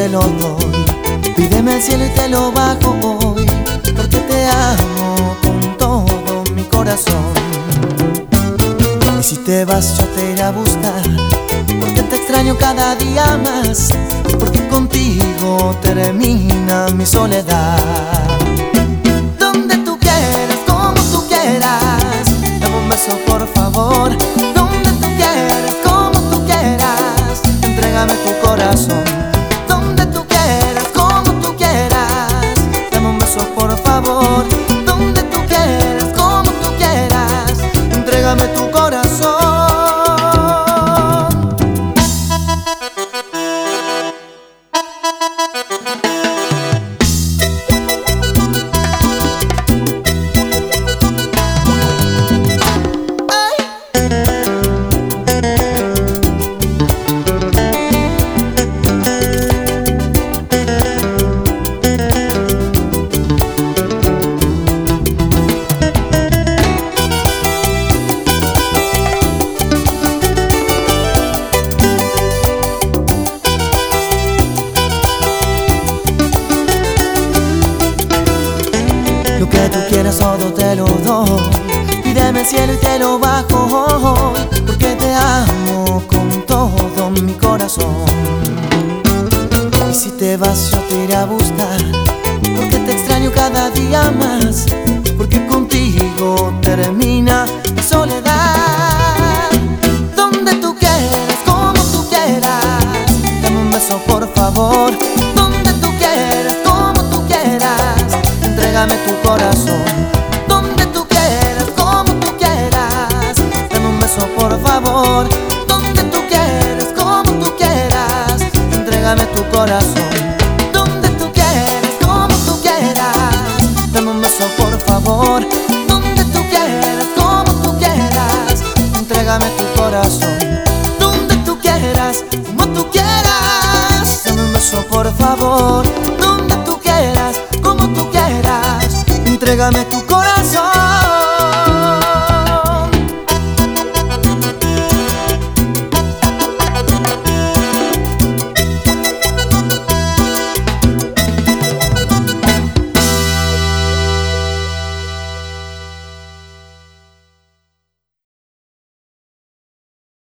te lo doy. Pídeme el cielo y te lo bajo hoy, porque te amo con todo mi corazón. Y si te vas yo te iré a buscar, porque te extraño cada día más, porque contigo termina mi soledad. Donde tú quieras, como tú quieras, dame un beso por favor. Donde tú quieras, como tú quieras, entrégame tu corazón. Donde tú quieras, como tú quieras, dame un beso por favor. Donde tú quieras, como tú quieras, entrégame tu corazón. Lo que tú quieras todo te lo doy. Pídeme el cielo y te lo bajo hoy, porque te amo con todo mi corazón. Y si te vas yo te iré a buscar, porque te extraño cada día más, porque contigo termina mi soledad. Donde tú quieras, como tú quieras, dame un beso por favor. Donde tú quieras, como tú quieras, entrégame tu corazón. Donde tú quieras, como tú quieras, dame un beso por favor. Donde tú quieras, como tú quieras, entrégame tu corazón. Donde tú quieras, como tú quieras, dame un beso por favor. Donde tú quieras, como tú quieras, entrégame tu corazón. Donde tú quieras, como tú quieras, dame un beso por favor. Donde tú quieras, como tú quieras, entrégame tu corazón.